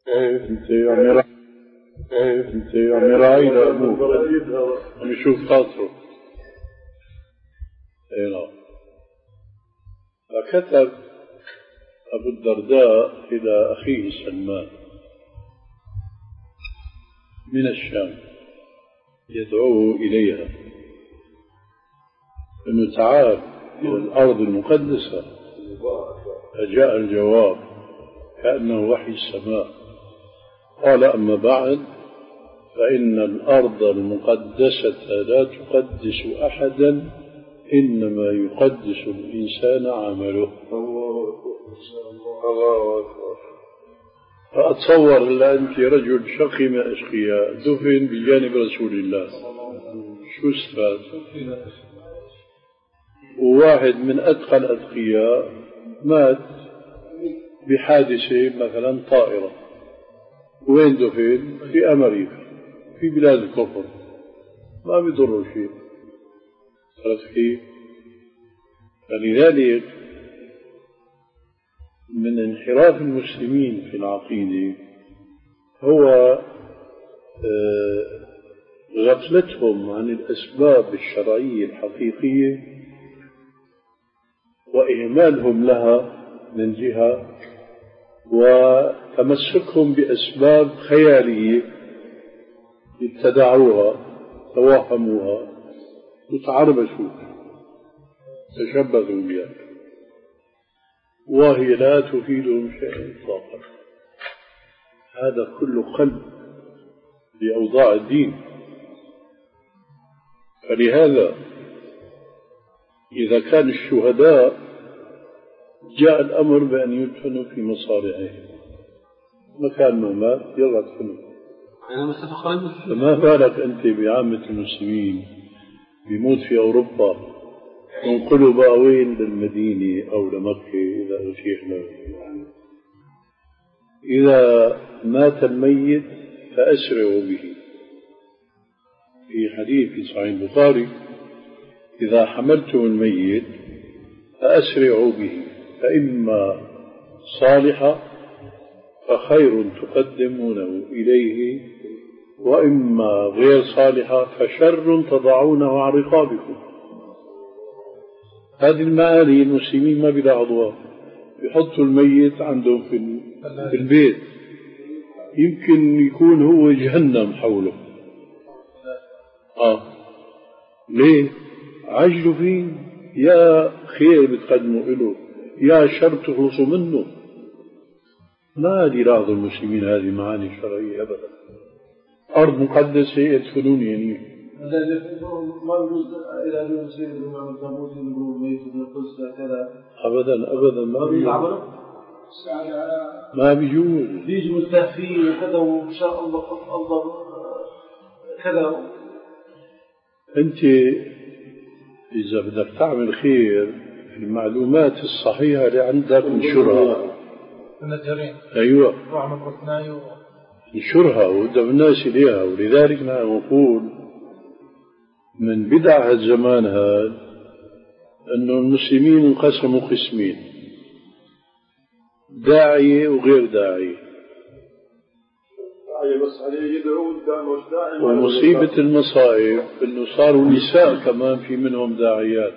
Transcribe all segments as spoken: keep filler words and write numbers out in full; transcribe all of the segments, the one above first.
انت يا مراي انت يا مراي لأبوه عم يشوف خاطره. اي نعم. فكتب أبو الدرداء إلى أخيه سلمان من الشام يدعوه إليها أنه تعال إلى الأرض المقدسة. فجاء الجواب كأنه وحي السماء. قال أما بعد فإن الأرض المقدسة لا تقدس أحدا إنما يقدس الإنسان عمله. فأتصور إلا أنت رجل شقي أشقياء دفن بجانب رسول الله شو استفاد؟ وواحد من أتقى الأتقياء مات بحادثة مثلا طائرة. وين دفن؟ في أمريكا في بلاد الكفر ما بيضره شيء. عرفت كيف؟ فلذلك من انحراف المسلمين في العقيدة هو غفلتهم عن الأسباب الشرعية الحقيقية وإهمالهم لها من جهة، وتمسكهم بأسباب خيالية ابتدعوها توهموها وتعربشوا تشبثوا بها وهي لا تفيدهم شيئا إطلاقا. هذا كله قلب لأوضاع الدين. فلهذا إذا كان الشهداء جاء الأمر بأن يدفنوا في مصارعهم مكان ما مات يلا ادفنوا. فما بالك أنت بعامة المسلمين بيموت في أوروبا انقلوا بقى وين للمدينة أو لمكة إذا أشيخ له. إذا مات الميت فأسرعوا به. في حديث في صحيح البخاري إذا حملتم الميت فأسرعوا به فإما صالحا فخير تقدمونه إليه وإما غير صالحا فشر تضعونه عن رقابكم. هذه المعاني المسلمين ما بيلاحظوها. يحطوا الميت عندهم في, في البيت يمكن يكون هو جهنم حوله. آه ليه؟ عجلوا فيه. يا خير بتقدموا له يا شر تخلصوا منه. ما يلاحظ المسلمين هذه معاني شرعية أبدا. أرض مقدسة يدفنون يعني ما يجوز إلى أن يصير بما تموت يقول ميت ابن القدس كذا أبدا أبدا ما بيجوز ما بيجوز بيجي مستهفين وكذا وإن شاء الله الله كذا. أنت إذا بدك تعمل خير المعلومات الصحيحة اللي عندك انشرها. أيوة انشرها وقدم الناس إليها. ولذلك نحن نقول من بدع الزمان هذا أنه المسلمين انقسموا قسمين داعية وغير داعية. ومصيبة المصائب أنه صاروا نساء كمان في منهم داعيات.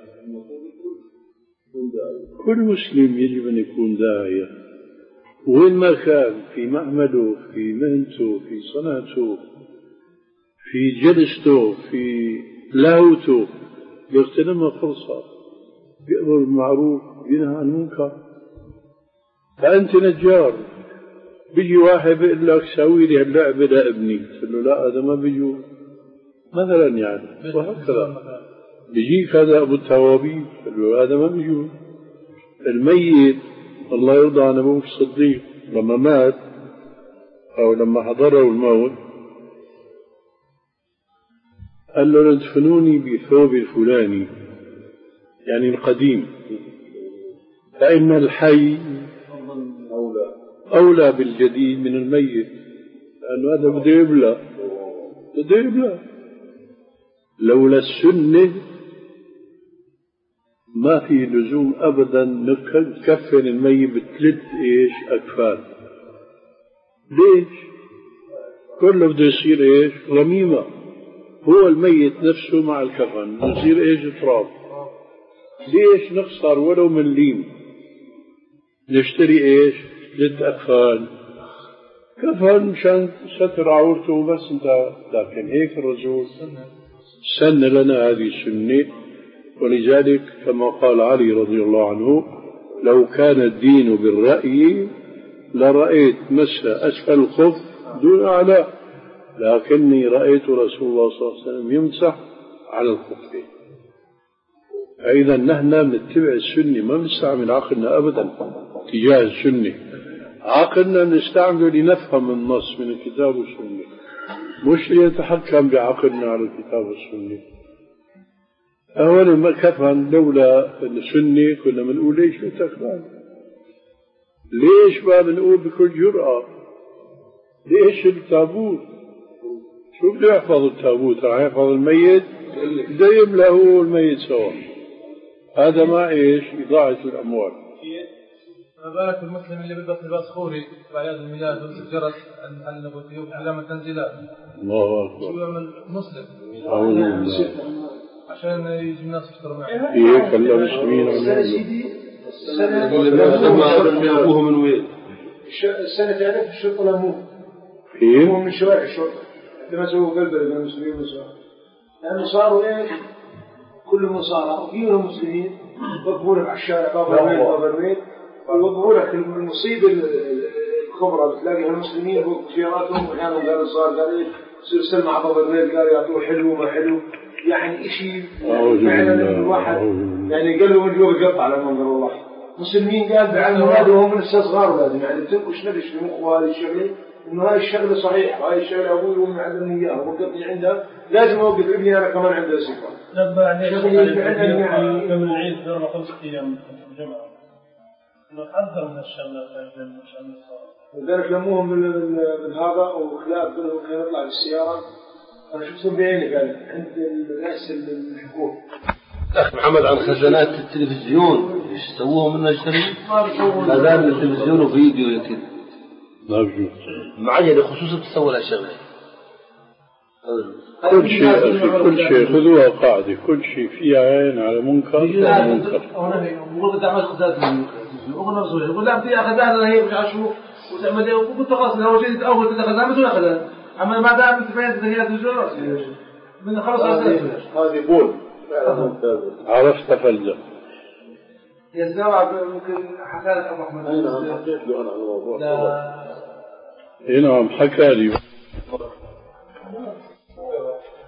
كل مسلم يجب أن يكون داعية وين ما كان في معمله في مهنته في صنعته في جلسته في لاهوته يغتنمها فرصة بيأمر بالمعروف ينهى عن المنكر. فأنت نجار بيجي واحد بيقول لك سوي لي اللعبة لابني تقول له لا هذا ما بيجوز مثلا يعني. وهكذا بيجيك هذا أبو التوابين تقول له هذا ما بيجوز. الميت الله يرضى عن أبو الصديق لما مات أو لما حضره الموت قال له ادفنوني بثوب الفلاني يعني القديم فإن الحي أولى بالجديد من الميت لأنه هذا بده يبلى بده يبلى. لولا السنة ما في لزوم أبدا نكفن الميت بثلاث إيش أكفان ليش؟ كله بده يصير إيش؟ غميمة. هو الميت نفسه مع الكفن يصير إيش؟ تراب. ليش نخسر ولو من ليم نشتري إيش؟ جد أكفان كفن مشان ستر عورته بس انت. لكن هيك الرسول سن لنا هذه السنة. ولذلك كما قال علي رضي الله عنه لو كان الدين بالرأي لرأيت مس أسفل الخف دون أعلى، لكني رأيت رسول الله صلى الله عليه وسلم يمسح على الخفين. فإذا نحن نتبع السنة، ما نستعمل عقلنا أبدا تجاه السنة. عقلنا نستعمله لنفهم النص من الكتاب والسنة، مش ليتحكم بعقلنا على الكتاب والسنة. أولا ما كفن لولا السنة كنا بنقول ليش الكفن؟ ليش ما بنقول بكل جرأة ليش التابوت؟ شو بده يحفظ التابوت؟ راح يحفظ الميت؟ بده يملأ هو الميت سوا. هذا ما إيش؟ إضاعة الأموال. ما بالك المسلم اللي بيلبس لباس خوري بأعياد الميلاد ويمسك جرس المحل ويوم علامة تنزيلات. الله أكبر. شو يعمل مسلم؟ أعوذ بالله. عشان يجي الناس يشتروا معه. إيه خلى المسلمين السنة أبوه من وين؟ السنة تعرف الشرطة لموه. إيه؟ هو من شوارع الشرطة. عندما سووا قلبة بين المسلمين والنصارى. لأنه صاروا إيه؟ كلهم نصارى وفيهم مسلمين وقفوا لك على الشارع بابا الميت بابا الميت ووقفوا لك المصيبة الخبرة بتلاقي المسلمين وقفوا خياراتهم وأحيانا قالوا صار قال إيه يصير سلم مع بابا الميت قال يعطوه حلو ما حلو يعني إشي فعلا الواحد يعني قال له من جوا بيقطع على منظر الله. مسلمين قال بعلم هذا وهم لسه صغار لازم يعني تنكش نبش في مخه هذه الشغلة إنه هاي الشغلة صحيحة وهاي الشغلة أبوي وأمي علمني إياها ووقفني عندها لازم أوقف ابني أنا كمان عنده صفة. نبأ عليه يعني قبل العيد دورنا خمس أيام الجمعة نحذر من الشغلات عشان الصلاة. لذلك لموهم من هذا وخلاف بينهم كان يطلع بالسيارة. أنا شفتهم بعيني قال عند رئيس الحكومة. أخ محمد عن خزانات التلفزيون إيش سووهم من نشتري؟ خزانة التلفزيون وفيديو كذا. لا بجوز. معين خصوصا تسوي هالشغلة. كل شيء كل شيء خذوها قاعدة، كل شيء فيها عين على منكر ومنكر. يقول بدي أعمل خزانة يقول نفسه يقول لا بدي خزانة هي مش عشو وتعمل إيه وقلت خلاص لو جيت أول بدي خزانة بدي خزانة أما ما دام أنت فين تهيئة الجرس من خلاص هذه بول عرفت فلذة. يا زلمة ممكن حكى لك أبو أحمد. أي نعم حكيت له أنا على الموضوع. لا. أي نعم حكى لي.